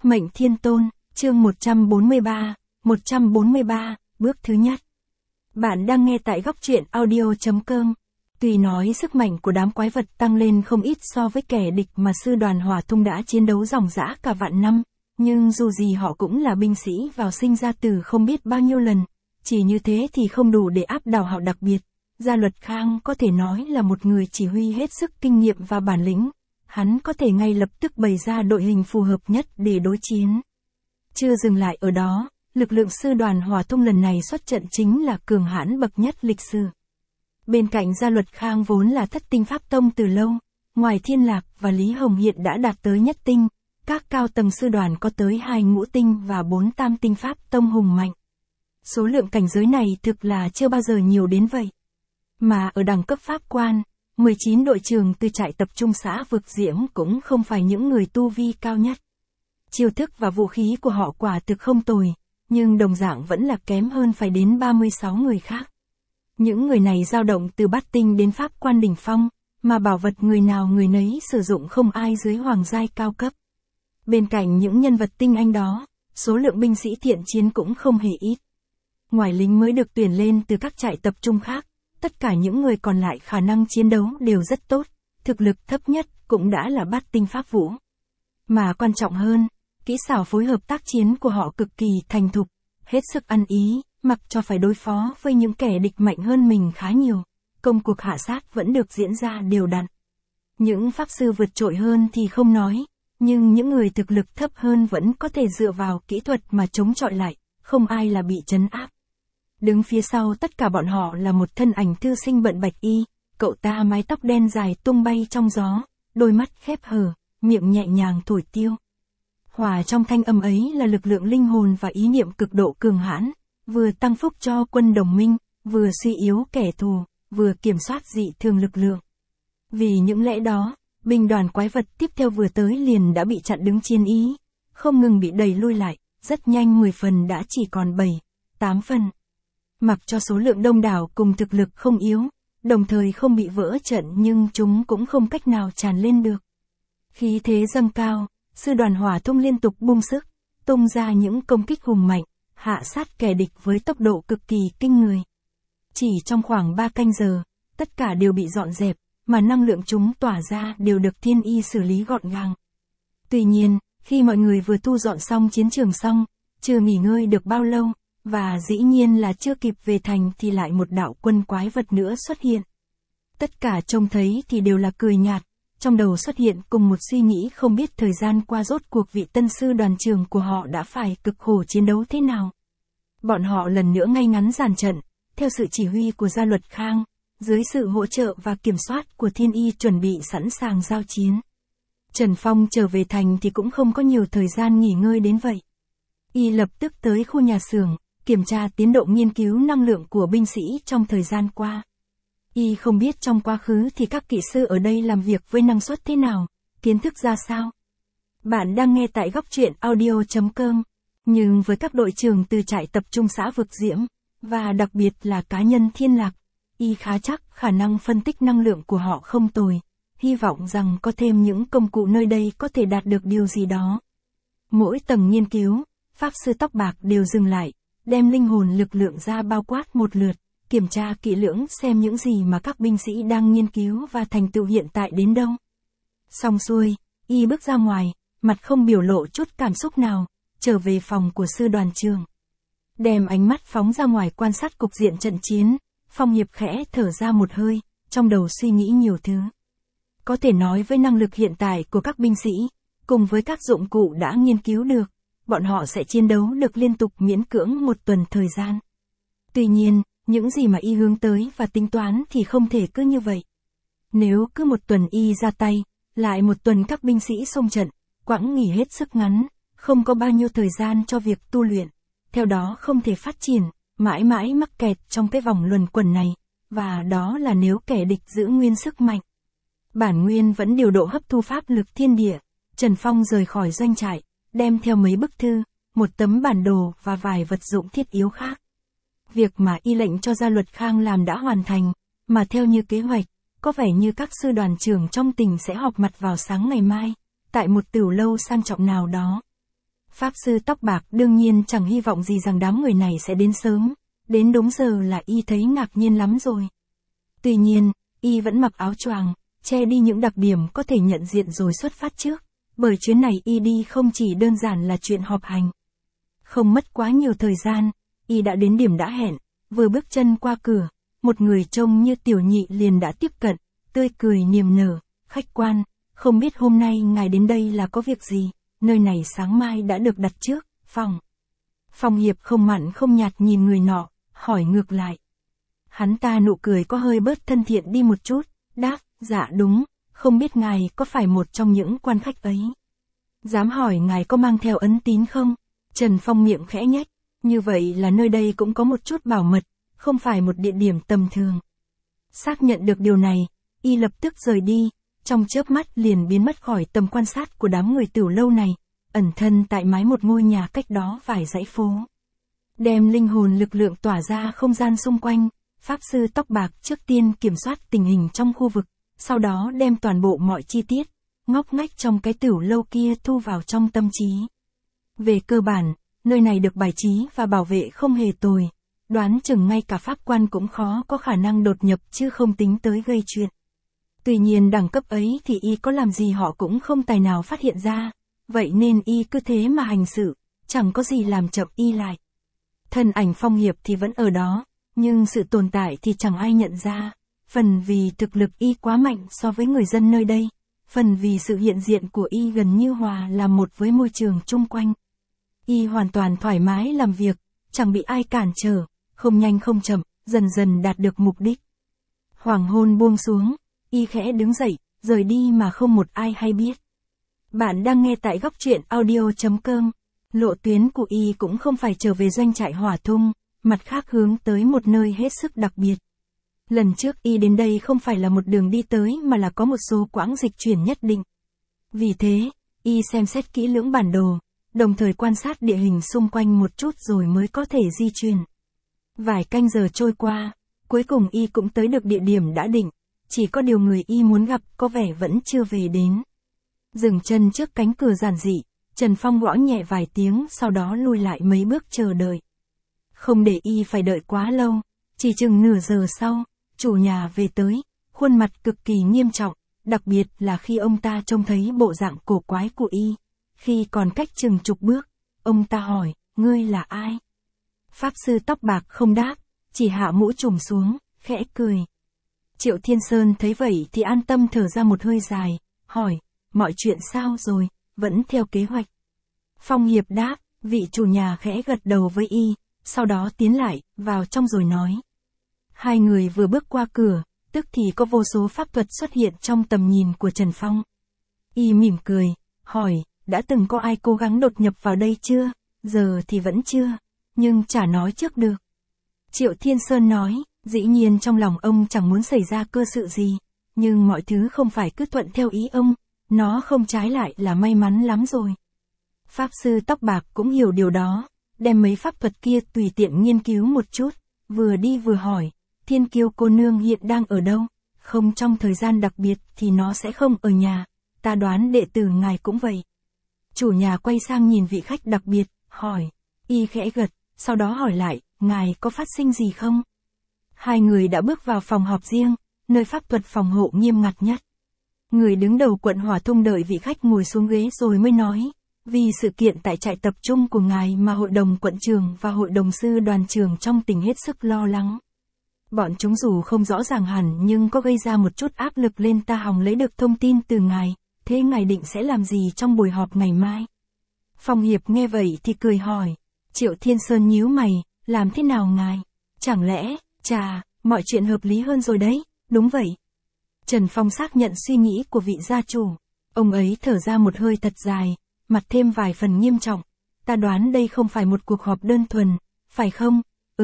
Mệnh Thiên Tôn, chương 143, bước thứ nhất. Bạn đang nghe tại góc truyện audio.com. Tuy nói sức mạnh của đám quái vật tăng lên không ít so với kẻ địch mà sư đoàn Hỏa Tung đã chiến đấu ròng rã cả vạn năm, nhưng dù gì họ cũng là binh sĩ vào sinh ra tử không biết bao nhiêu lần, chỉ như thế thì không đủ để áp đảo họ. Đặc biệt, Gia Luật Khang có thể nói là một người chỉ huy hết sức kinh nghiệm và bản lĩnh. Hắn có thể ngay lập tức bày ra đội hình phù hợp nhất để đối chiến. Chưa dừng lại ở đó, lực lượng sư đoàn Hỏa Tung lần này xuất trận chính là cường hãn bậc nhất lịch sử. Bên cạnh Gia Luật Khang vốn là thất tinh pháp tông từ lâu, ngoài Thiên Lạc và Lý Hồng hiện đã đạt tới nhất tinh, các cao tầng sư đoàn có tới 2 ngũ tinh và 4 tam tinh pháp tông hùng mạnh. Số lượng cảnh giới này thực là chưa bao giờ nhiều đến vậy. Mà ở đẳng cấp pháp quan, 19 đội trưởng từ trại tập trung xã Vực Diễm cũng không phải những người tu vi cao nhất. Chiêu thức và vũ khí của họ quả thực không tồi, nhưng đồng dạng vẫn là kém hơn phải đến 36 người khác. Những người này dao động từ bát tinh đến pháp quan đỉnh phong, mà bảo vật người nào người nấy sử dụng không ai dưới hoàng giai cao cấp. Bên cạnh những nhân vật tinh anh đó, số lượng binh sĩ thiện chiến cũng không hề ít. Ngoài lính mới được tuyển lên từ các trại tập trung khác, tất cả những người còn lại khả năng chiến đấu đều rất tốt, thực lực thấp nhất cũng đã là bát tinh pháp vũ. Mà quan trọng hơn, kỹ xảo phối hợp tác chiến của họ cực kỳ thành thục, hết sức ăn ý, mặc cho phải đối phó với những kẻ địch mạnh hơn mình khá nhiều, công cuộc hạ sát vẫn được diễn ra đều đặn. Những pháp sư vượt trội hơn thì không nói, nhưng những người thực lực thấp hơn vẫn có thể dựa vào kỹ thuật mà chống chọi lại, không ai là bị trấn áp. Đứng phía sau tất cả bọn họ là một thân ảnh thư sinh bận bạch y, cậu ta mái tóc đen dài tung bay trong gió, đôi mắt khép hờ, miệng nhẹ nhàng thổi tiêu. Hòa trong thanh âm ấy là lực lượng linh hồn và ý niệm cực độ cường hãn, vừa tăng phúc cho quân đồng minh, vừa suy yếu kẻ thù, vừa kiểm soát dị thường lực lượng. Vì những lẽ đó, binh đoàn quái vật tiếp theo vừa tới liền đã bị chặn đứng chiến ý, không ngừng bị đẩy lui lại, rất nhanh 10 phần đã chỉ còn 7, 8 phần. Mặc cho số lượng đông đảo cùng thực lực không yếu, đồng thời không bị vỡ trận nhưng chúng cũng không cách nào tràn lên được. Khí thế dâng cao, sư đoàn Hỏa Tung liên tục bung sức, tung ra những công kích hùng mạnh, hạ sát kẻ địch với tốc độ cực kỳ kinh người. Chỉ trong khoảng 3 canh giờ, tất cả đều bị dọn dẹp, mà năng lượng chúng tỏa ra đều được Thiên Y xử lý gọn gàng. Tuy nhiên, khi mọi người vừa thu dọn xong chiến trường xong, chưa nghỉ ngơi được bao lâu, và dĩ nhiên là chưa kịp về thành thì lại một đạo quân quái vật nữa xuất hiện. Tất cả trông thấy thì đều là cười nhạt, trong đầu xuất hiện cùng một suy nghĩ không biết thời gian qua rốt cuộc vị tân sư đoàn trưởng của họ đã phải cực khổ chiến đấu thế nào. Bọn họ lần nữa ngay ngắn dàn trận, theo sự chỉ huy của Gia Luật Khang, dưới sự hỗ trợ và kiểm soát của Thiên Y chuẩn bị sẵn sàng giao chiến. Trần Phong trở về thành thì cũng không có nhiều thời gian nghỉ ngơi đến vậy. Y lập tức tới khu nhà xưởng, kiểm tra tiến độ nghiên cứu năng lượng của binh sĩ trong thời gian qua. Y không biết trong quá khứ thì các kỹ sư ở đây làm việc với năng suất thế nào, kiến thức ra sao. Bạn đang nghe tại góc truyện audio.com, nhưng với các đội trưởng từ trại tập trung xã Vực Diễm, và đặc biệt là cá nhân Thiên Lạc, Y khá chắc khả năng phân tích năng lượng của họ không tồi, hy vọng rằng có thêm những công cụ nơi đây có thể đạt được điều gì đó. Mỗi tầng nghiên cứu, pháp sư tóc bạc đều dừng lại, đem linh hồn lực lượng ra bao quát một lượt, kiểm tra kỹ lưỡng xem những gì mà các binh sĩ đang nghiên cứu và thành tựu hiện tại đến đâu. Xong xuôi, Y bước ra ngoài, mặt không biểu lộ chút cảm xúc nào, trở về phòng của sư đoàn trưởng. Đem ánh mắt phóng ra ngoài quan sát cục diện trận chiến, Phong Hiệp khẽ thở ra một hơi, trong đầu suy nghĩ nhiều thứ. Có thể nói với năng lực hiện tại của các binh sĩ, cùng với các dụng cụ đã nghiên cứu được, bọn họ sẽ chiến đấu được liên tục miễn cưỡng một tuần thời gian. Tuy nhiên, những gì mà Y hướng tới và tính toán thì không thể cứ như vậy. Nếu cứ một tuần Y ra tay, lại một tuần các binh sĩ xông trận, quãng nghỉ hết sức ngắn, không có bao nhiêu thời gian cho việc tu luyện, theo đó không thể phát triển, mãi mãi mắc kẹt trong cái vòng luẩn quẩn này, và đó là nếu kẻ địch giữ nguyên sức mạnh. Bản nguyên vẫn điều độ hấp thu pháp lực thiên địa, Trần Phong rời khỏi doanh trại, đem theo mấy bức thư, một tấm bản đồ và vài vật dụng thiết yếu khác. Việc mà Y lệnh cho Gia Luật Khang làm đã hoàn thành, mà theo như kế hoạch, có vẻ như các sư đoàn trưởng trong tỉnh sẽ họp mặt vào sáng ngày mai, tại một tửu lâu sang trọng nào đó. Pháp sư tóc bạc đương nhiên chẳng hy vọng gì rằng đám người này sẽ đến sớm, đến đúng giờ là y thấy ngạc nhiên lắm rồi. Tuy nhiên, y vẫn mặc áo choàng, che đi những đặc điểm có thể nhận diện rồi xuất phát trước, bởi chuyến này y đi không chỉ đơn giản là chuyện họp hành. Không mất quá nhiều thời gian, y đã đến điểm đã hẹn, vừa bước chân qua cửa, một người trông như tiểu nhị liền đã tiếp cận, tươi cười niềm nở, khách quan, không biết hôm nay ngài đến đây là có việc gì, nơi này sáng mai đã được đặt trước, phòng. Phong Hiệp không mặn không nhạt nhìn người nọ, hỏi ngược lại. Hắn ta nụ cười có hơi bớt thân thiện đi một chút, đáp, dạ đúng, không biết ngài có phải một trong những quan khách ấy. Dám hỏi ngài có mang theo ấn tín không? Trần Phong miệng khẽ nhếch, như vậy là nơi đây cũng có một chút bảo mật, không phải một địa điểm tầm thường. Xác nhận được điều này, y lập tức rời đi, trong chớp mắt liền biến mất khỏi tầm quan sát của đám người Tiểu Lâu này, ẩn thân tại mái một ngôi nhà cách đó vài dãy phố. Đem linh hồn lực lượng tỏa ra không gian xung quanh, Pháp sư tóc bạc trước tiên kiểm soát tình hình trong khu vực, sau đó đem toàn bộ mọi chi tiết, ngóc ngách trong cái Tiểu Lâu kia thu vào trong tâm trí. Về cơ bản, nơi này được bài trí và bảo vệ không hề tồi, đoán chừng ngay cả pháp quan cũng khó có khả năng đột nhập chứ không tính tới gây chuyện. Tuy nhiên đẳng cấp ấy thì y có làm gì họ cũng không tài nào phát hiện ra, vậy nên y cứ thế mà hành sự, chẳng có gì làm chậm y lại. Thân ảnh Phong Hiệp thì vẫn ở đó, nhưng sự tồn tại thì chẳng ai nhận ra, phần vì thực lực y quá mạnh so với người dân nơi đây, phần vì sự hiện diện của y gần như hòa là một với môi trường chung quanh. Y hoàn toàn thoải mái làm việc, chẳng bị ai cản trở, không nhanh không chậm, dần dần đạt được mục đích. Hoàng hôn buông xuống, y khẽ đứng dậy, rời đi mà không một ai hay biết. Bạn đang nghe tại góc truyện audio.com. Lộ tuyến của y cũng không phải trở về doanh trại Hỏa Thung, mặt khác hướng tới một nơi hết sức đặc biệt. Lần trước y đến đây không phải là một đường đi tới mà là có một số quãng dịch chuyển nhất định. Vì thế, y xem xét kỹ lưỡng bản đồ, đồng thời quan sát địa hình xung quanh một chút rồi mới có thể di chuyển. Vài canh giờ trôi qua, cuối cùng y cũng tới được địa điểm đã định, chỉ có điều người y muốn gặp có vẻ vẫn chưa về đến. Dừng chân trước cánh cửa giản dị, Trần Phong gõ nhẹ vài tiếng sau đó lùi lại mấy bước chờ đợi. Không để y phải đợi quá lâu, chỉ chừng nửa giờ sau, chủ nhà về tới, khuôn mặt cực kỳ nghiêm trọng, đặc biệt là khi ông ta trông thấy bộ dạng cổ quái của y. Khi còn cách chừng chục bước, ông ta hỏi, ngươi là ai? Pháp sư tóc bạc không đáp, chỉ hạ mũ trùm xuống, khẽ cười. Triệu Thiên Sơn thấy vậy thì an tâm thở ra một hơi dài, hỏi, mọi chuyện sao rồi, vẫn theo kế hoạch. Phong Hiệp đáp, vị chủ nhà khẽ gật đầu với y, sau đó tiến lại, vào trong rồi nói. Hai người vừa bước qua cửa, tức thì có vô số pháp thuật xuất hiện trong tầm nhìn của Trần Phong. Y mỉm cười, hỏi, đã từng có ai cố gắng đột nhập vào đây chưa? Giờ thì vẫn chưa, nhưng chả nói trước được. Triệu Thiên Sơn nói, dĩ nhiên trong lòng ông chẳng muốn xảy ra cơ sự gì, nhưng mọi thứ không phải cứ thuận theo ý ông, nó không trái lại là may mắn lắm rồi. Pháp sư tóc bạc cũng hiểu điều đó, đem mấy pháp thuật kia tùy tiện nghiên cứu một chút, vừa đi vừa hỏi, Thiên Kiêu cô nương hiện đang ở đâu? Không trong thời gian đặc biệt thì nó sẽ không ở nhà, ta đoán đệ tử ngài cũng vậy. Chủ nhà quay sang nhìn vị khách đặc biệt, hỏi, y khẽ gật, sau đó hỏi lại, ngài có phát sinh gì không? Hai người đã bước vào phòng họp riêng, nơi pháp thuật phòng hộ nghiêm ngặt nhất. Người đứng đầu quận Hỏa Thung đợi vị khách ngồi xuống ghế rồi mới nói, vì sự kiện tại trại tập trung của ngài mà hội đồng quận trường và hội đồng sư đoàn trường trong tỉnh hết sức lo lắng. Bọn chúng dù không rõ ràng hẳn nhưng có gây ra một chút áp lực lên ta hòng lấy được thông tin từ ngài, thế ngài định sẽ làm gì trong buổi họp ngày mai? Phong Hiệp nghe vậy thì cười hỏi, Triệu Thiên Sơn nhíu mày, làm thế nào ngài? Chẳng lẽ, mọi chuyện hợp lý hơn rồi đấy, đúng vậy. Trần Phong xác nhận suy nghĩ của vị gia chủ, ông ấy thở ra một hơi thật dài, mặt thêm vài phần nghiêm trọng, ta đoán đây không phải một cuộc họp đơn thuần, phải không?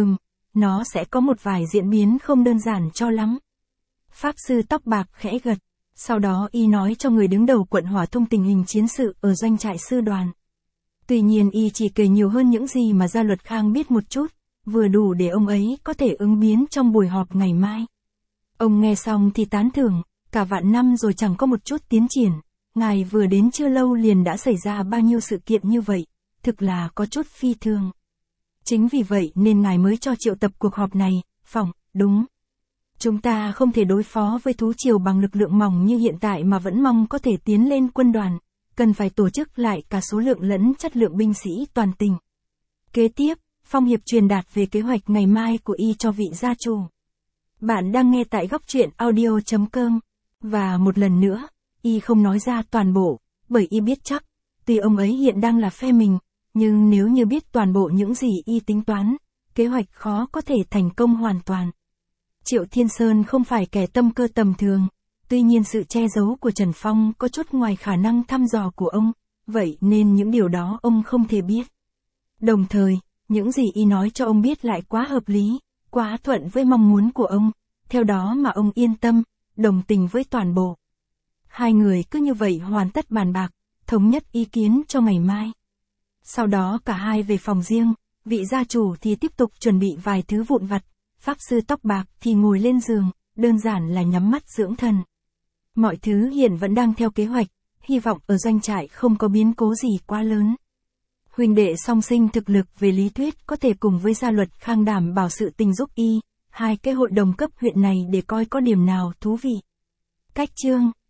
Nó sẽ có một vài diễn biến không đơn giản cho lắm. Pháp sư tóc bạc khẽ gật, sau đó y nói cho người đứng đầu quận Hỏa Thung tình hình chiến sự ở doanh trại sư đoàn. Tuy nhiên y chỉ kể nhiều hơn những gì mà Gia Luật Khang biết một chút, vừa đủ để ông ấy có thể ứng biến trong buổi họp ngày mai. Ông nghe xong thì tán thưởng, cả vạn năm rồi chẳng có một chút tiến triển, ngài vừa đến chưa lâu liền đã xảy ra bao nhiêu sự kiện như vậy, thực là có chút phi thường. Chính vì vậy nên ngài mới cho triệu tập cuộc họp này, phỏng, đúng. Chúng ta không thể đối phó với thú triều bằng lực lượng mỏng như hiện tại mà vẫn mong có thể tiến lên quân đoàn, cần phải tổ chức lại cả số lượng lẫn chất lượng binh sĩ toàn tỉnh. Kế tiếp, Phong Hiệp truyền đạt về kế hoạch ngày mai của y cho vị gia chủ. Bạn đang nghe tại góc truyện audio.com. Và một lần nữa, y không nói ra toàn bộ, bởi y biết chắc, tuy ông ấy hiện đang là phe mình, nhưng nếu như biết toàn bộ những gì y tính toán, kế hoạch khó có thể thành công hoàn toàn. Triệu Thiên Sơn không phải kẻ tâm cơ tầm thường, tuy nhiên sự che giấu của Trần Phong có chút ngoài khả năng thăm dò của ông, vậy nên những điều đó ông không thể biết. Đồng thời, những gì y nói cho ông biết lại quá hợp lý, quá thuận với mong muốn của ông, theo đó mà ông yên tâm, đồng tình với toàn bộ. Hai người cứ như vậy hoàn tất bàn bạc, thống nhất ý kiến cho ngày mai. Sau đó cả hai về phòng riêng, vị gia chủ thì tiếp tục chuẩn bị vài thứ vụn vặt, pháp sư tóc bạc thì ngồi lên giường, đơn giản là nhắm mắt dưỡng thần. Mọi thứ hiện vẫn đang theo kế hoạch, hy vọng ở doanh trại không có biến cố gì quá lớn. Huynh đệ song sinh thực lực về lý thuyết có thể cùng với gia luật Khang đảm bảo sự tình giúp y, hai cái hội đồng cấp huyện này để coi có điểm nào thú vị. Cách chương